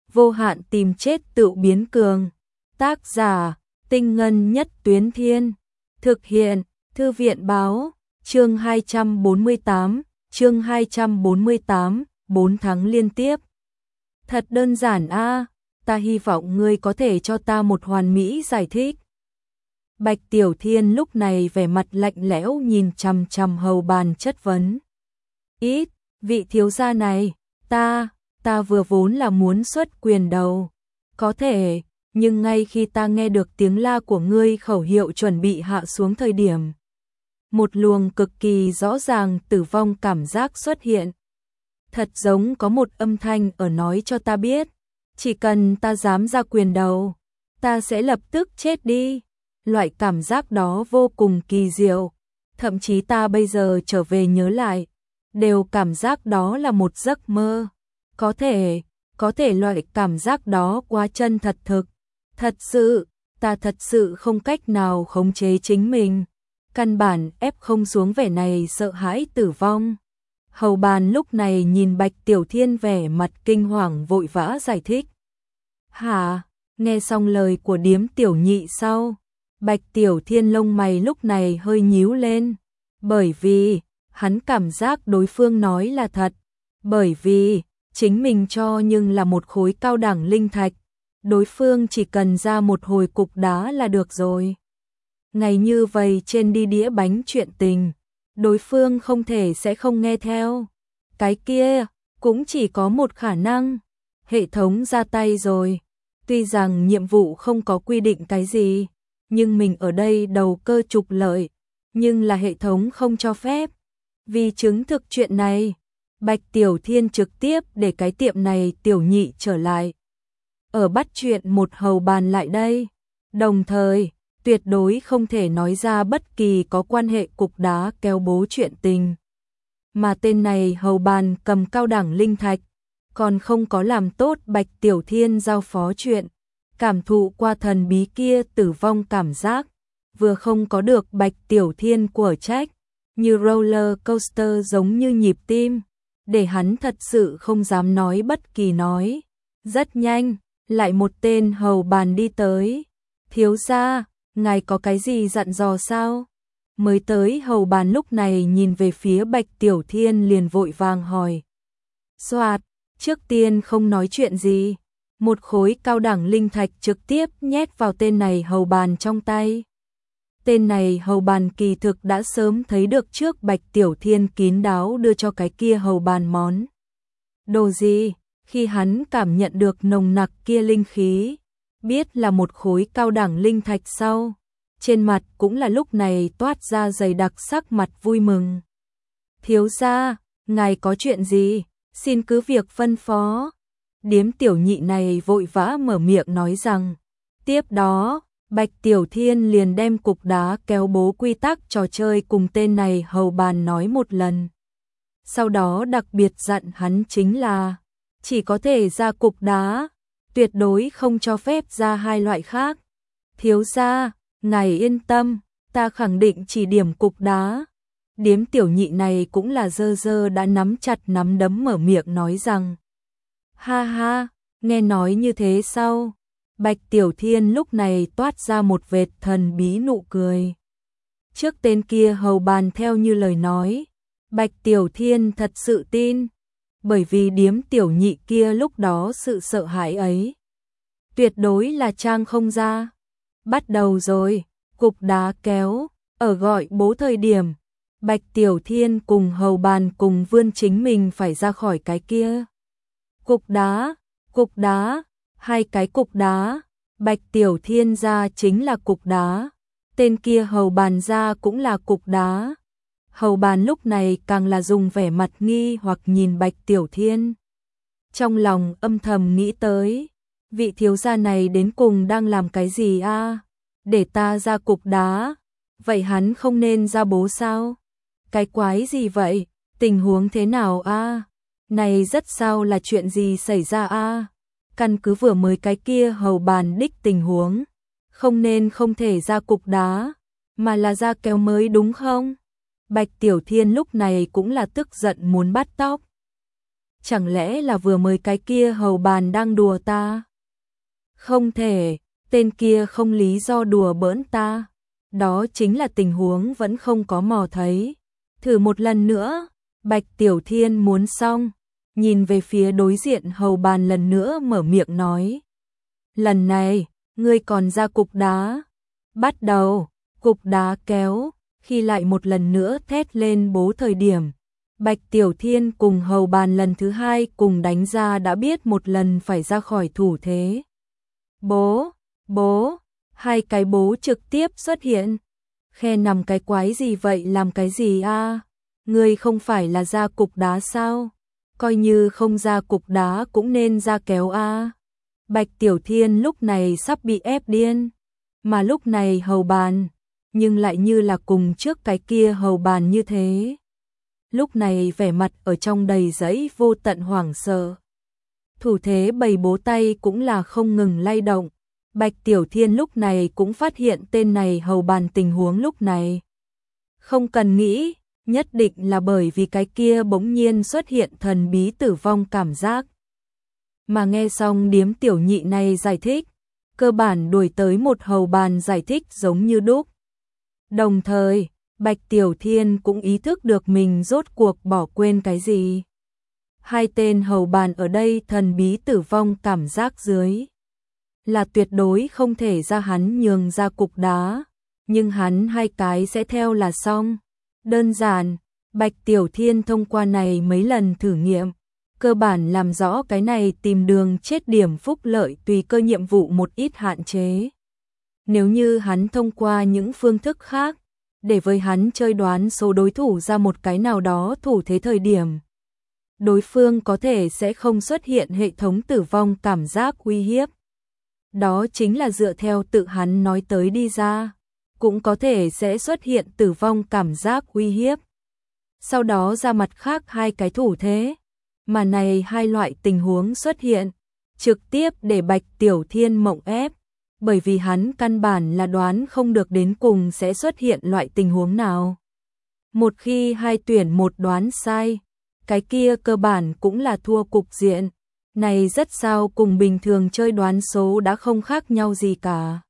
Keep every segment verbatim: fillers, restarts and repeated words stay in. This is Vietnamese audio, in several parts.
vô hạn tìm chết tự biến cường. Tác giả, Tinh Ngân Nhất Tuyến Thiên. Thực hiện, Thư viện báo, chương hai trăm bốn mươi tám, chương hai trăm bốn mươi tám, bốn tháng liên tiếp. Thật đơn giản a, ta hy vọng ngươi có thể cho ta một hoàn mỹ giải thích. Bạch Tiểu Thiên lúc này vẻ mặt lạnh lẽo nhìn chằm chằm Hầu Bàn chất vấn. Ít, vị thiếu gia này, ta, ta vừa vốn là muốn xuất quyền đầu. Có thể, nhưng ngay khi ta nghe được tiếng la của ngươi khẩu hiệu chuẩn bị hạ xuống thời điểm. Một luồng cực kỳ rõ ràng tử vong cảm giác xuất hiện. Thật giống có một âm thanh ở nói cho ta biết, chỉ cần ta dám ra quyền đầu, ta sẽ lập tức chết đi. Loại cảm giác đó vô cùng kỳ diệu, thậm chí ta bây giờ trở về nhớ lại, đều cảm giác đó là một giấc mơ. Có thể, có thể loại cảm giác đó quá chân thật thực. Thật sự, ta thật sự không cách nào khống chế chính mình, căn bản ép không xuống vẻ này sợ hãi tử vong. Hầu Bàn lúc này nhìn Bạch Tiểu Thiên vẻ mặt kinh hoàng vội vã giải thích. Hả, nghe xong lời của điếm tiểu nhị sau, Bạch Tiểu Thiên lông mày lúc này hơi nhíu lên, bởi vì hắn cảm giác đối phương nói là thật, bởi vì chính mình cho nhưng là một khối cao đẳng linh thạch, đối phương chỉ cần ra một hồi cục đá là được rồi. Ngày như vậy trên đi đĩa bánh chuyện tình, đối phương không thể sẽ không nghe theo. Cái kia cũng chỉ có một khả năng, hệ thống ra tay rồi. Tuy rằng nhiệm vụ không có quy định cái gì, nhưng mình ở đây đầu cơ trục lợi, nhưng là hệ thống không cho phép. Vì chứng thực chuyện này, Bạch Tiểu Thiên trực tiếp để cái tiệm này tiểu nhị trở lại. Ở bắt chuyện một Hầu Bàn lại đây, đồng thời tuyệt đối không thể nói ra bất kỳ có quan hệ cục đá kéo bố chuyện tình. Mà tên này Hầu Bàn cầm cao đẳng linh thạch, còn không có làm tốt Bạch Tiểu Thiên giao phó chuyện, cảm thụ qua thần bí kia tử vong cảm giác, vừa không có được Bạch Tiểu Thiên của trách, như roller coaster giống như nhịp tim, để hắn thật sự không dám nói bất kỳ nói. Rất nhanh, lại một tên Hầu Bàn đi tới. Thiếu gia, ngài có cái gì dặn dò sao? Mới tới Hầu Bàn lúc này nhìn về phía Bạch Tiểu Thiên liền vội vàng hỏi. Soạt, trước tiên không nói chuyện gì, một khối cao đẳng linh thạch trực tiếp nhét vào tên này Hầu Bàn trong tay. Tên này Hầu Bàn kỳ thực đã sớm thấy được trước Bạch Tiểu Thiên kín đáo đưa cho cái kia Hầu Bàn món đồ gì, khi hắn cảm nhận được nồng nặc kia linh khí, biết là một khối cao đẳng linh thạch sau, trên mặt cũng là lúc này toát ra dày đặc sắc mặt vui mừng. Thiếu gia, ngài có chuyện gì, xin cứ việc phân phó. Điếm tiểu nhị này vội vã mở miệng nói rằng. Tiếp đó, Bạch Tiểu Thiên liền đem cục đá kéo bố quy tắc trò chơi cùng tên này Hầu Bàn nói một lần. Sau đó đặc biệt dặn hắn chính là chỉ có thể ra cục đá, tuyệt đối không cho phép ra hai loại khác. Thiếu gia, ngài yên tâm, ta khẳng định chỉ điểm cục đá. Điếm tiểu nhị này cũng là dơ dơ đã nắm chặt nắm đấm mở miệng nói rằng. Ha ha, nghe nói như thế sau, Bạch Tiểu Thiên lúc này toát ra một vệt thần bí nụ cười. Trước tên kia Hầu Bàn theo như lời nói, Bạch Tiểu Thiên thật sự tin, bởi vì điếm tiểu nhị kia lúc đó sự sợ hãi ấy tuyệt đối là trang không ra. Bắt đầu rồi, cục đá kéo, ở gọi bố thời điểm, Bạch Tiểu Thiên cùng Hầu Bàn cùng vươn chính mình phải ra khỏi cái kia. Cục đá, cục đá, hai cái cục đá, Bạch Tiểu Thiên ra chính là cục đá, tên kia Hầu Bàn ra cũng là cục đá. Hầu Bàn lúc này càng là dùng vẻ mặt nghi hoặc nhìn Bạch Tiểu Thiên. Trong lòng âm thầm nghĩ tới, vị thiếu gia này đến cùng đang làm cái gì a? Để ta ra cục đá, vậy hắn không nên ra bố sao? Cái quái gì vậy? Tình huống thế nào a? Này rất sao là chuyện gì xảy ra a? Căn cứ vừa mới cái kia Hầu Bàn đích tình huống, không nên không thể ra cục đá, mà là ra kéo mới đúng không? Bạch Tiểu Thiên lúc này cũng là tức giận muốn bắt tóc. chẳng lẽ là vừa mới cái kia hầu bàn đang đùa ta? Không thể, tên kia không lý do đùa bỡn ta. Đó chính là tình huống vẫn không có mò thấy. Thử một lần nữa, Bạch Tiểu Thiên muốn xong, nhìn về phía đối diện hầu bàn lần nữa mở miệng nói. Lần này, ngươi còn ra cục đá. Bắt đầu, cục đá kéo, khi lại một lần nữa thét lên bố thời điểm. Bạch Tiểu Thiên cùng hầu bàn lần thứ hai cùng đánh ra đã biết một lần phải ra khỏi thủ thế. Bố, bố, hai cái bố trực tiếp xuất hiện. Khe nằm cái quái gì vậy, làm cái gì a? À? Ngươi không phải là ra cục đá sao? Coi như không ra cục đá cũng nên ra kéo a. À? Bạch Tiểu Thiên lúc này sắp bị ép điên, mà lúc này hầu bàn, nhưng lại như là cùng trước cái kia hầu bàn như thế. Lúc này vẻ mặt ở trong đầy giấy vô tận hoảng sợ. Thủ thế bày bố tay cũng là không ngừng lay động. Bạch Tiểu Thiên lúc này cũng phát hiện tên này hầu bàn tình huống lúc này. Không cần nghĩ, nhất định là bởi vì cái kia bỗng nhiên xuất hiện thần bí tử vong cảm giác. Mà nghe xong điếm tiểu nhị này giải thích, cơ bản đuổi tới một hầu bàn giải thích giống như đúc. Đồng thời, Bạch Tiểu Thiên cũng ý thức được mình rốt cuộc bỏ quên cái gì. Hai tên hầu bàn ở đây thần bí tử vong cảm giác dưới. Là tuyệt đối không thể ra hắn nhường ra cục đá, nhưng hắn hai cái sẽ theo là xong. Đơn giản, Bạch Tiểu Thiên thông qua này mấy lần thử nghiệm, cơ bản làm rõ cái này tìm đường chết điểm phúc lợi tùy cơ nhiệm vụ một ít hạn chế. Nếu như hắn thông qua những phương thức khác, để với hắn chơi đoán số đối thủ ra một cái nào đó thủ thế thời điểm, đối phương có thể sẽ không xuất hiện hệ thống tử vong cảm giác uy hiếp. Đó chính là dựa theo tự hắn nói tới đi ra, cũng có thể sẽ xuất hiện tử vong cảm giác uy hiếp. Sau đó ra mặt khác hai cái thủ thế, mà này hai loại tình huống xuất hiện, trực tiếp để Bạch Tiểu Thiên mộng ép, bởi vì hắn căn bản là đoán không được đến cùng sẽ xuất hiện loại tình huống nào. Một khi hai tuyển một đoán sai, cái kia cơ bản cũng là thua cục diện. Này rất sao cùng bình thường chơi đoán số đã không khác nhau gì cả.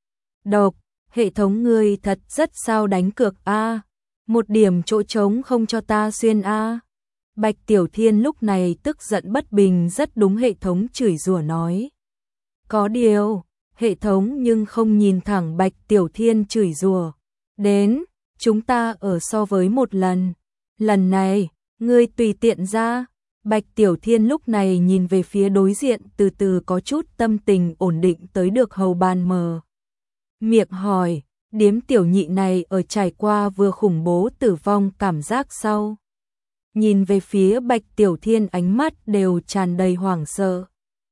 Độc, hệ thống ngươi thật rất sao đánh cược a, một điểm chỗ trống không cho ta xuyên a. Bạch Tiểu Thiên lúc này tức giận bất bình rất đúng hệ thống chửi rủa nói. Có điều, hệ thống nhưng không nhìn thẳng Bạch Tiểu Thiên chửi rủa. Đến, chúng ta ở so với một lần. Lần này, ngươi tùy tiện ra. Bạch Tiểu Thiên lúc này nhìn về phía đối diện từ từ có chút tâm tình ổn định tới được hầu bàn mờ. Miệng hỏi, điếm tiểu nhị này ở trải qua vừa khủng bố tử vong cảm giác sau. Nhìn về phía Bạch Tiểu Thiên ánh mắt đều tràn đầy hoảng sợ.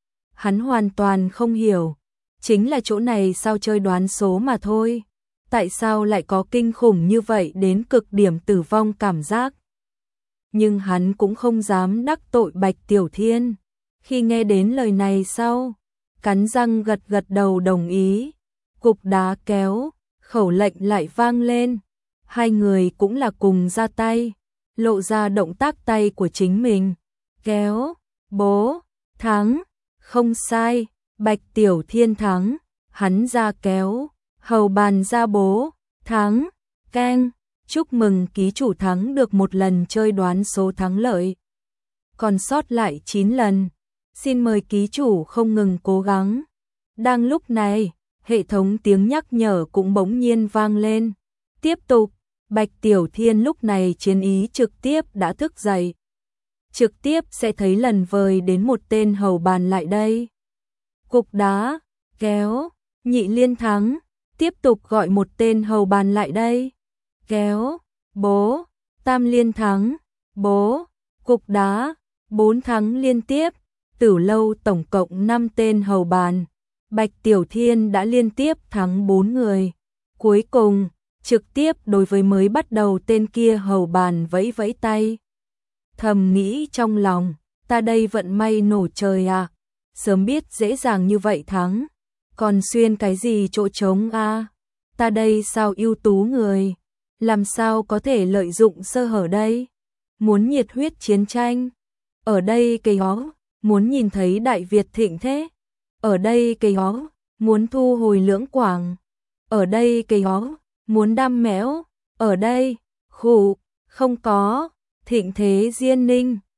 Hắn hoàn toàn không hiểu, chính là chỗ này sao chơi đoán số mà thôi. Tại sao lại có kinh khủng như vậy đến cực điểm tử vong cảm giác? Nhưng hắn cũng không dám đắc tội Bạch Tiểu Thiên. Khi nghe đến lời này sau, cắn răng gật gật đầu đồng ý. Cục đá kéo, khẩu lệnh lại vang lên. Hai người cũng là cùng ra tay, lộ ra động tác tay của chính mình. Kéo, bố, thắng, không sai, Bạch Tiểu Thiên thắng, hắn ra kéo, hầu bàn ra bố, thắng, keng. Chúc mừng ký chủ thắng được một lần chơi đoán số thắng lợi. Còn sót lại chín lần. Xin mời ký chủ không ngừng cố gắng. Đang lúc này, hệ thống tiếng nhắc nhở cũng bỗng nhiên vang lên. Tiếp tục, Bạch Tiểu Thiên lúc này chiến ý trực tiếp đã thức dậy. Trực tiếp sẽ thấy lần vời đến một tên hầu bàn lại đây. Cục đá, kéo, nhị liên thắng. Tiếp tục gọi một tên hầu bàn lại đây. Kéo, bố, tam liên thắng, bố, cục đá, bốn thắng liên tiếp, Tử Lâu tổng cộng năm tên hầu bàn. Bạch Tiểu Thiên đã liên tiếp thắng bốn người. Cuối cùng, trực tiếp đối với mới bắt đầu tên kia hầu bàn vẫy vẫy tay. Thầm nghĩ trong lòng, ta đây vận may nổ trời à, sớm biết dễ dàng như vậy thắng, còn xuyên cái gì chỗ trống a, à? Ta đây sao ưu tú người, làm sao có thể lợi dụng sơ hở đây? Muốn nhiệt huyết chiến tranh. ở đây cây ó, muốn nhìn thấy Đại Việt thịnh thế, ở đây cây ó, muốn thu hồi Lưỡng Quảng, ở đây cây ó, muốn đam mẽo, ở đây, khụ, không có, thịnh thế Diên Ninh.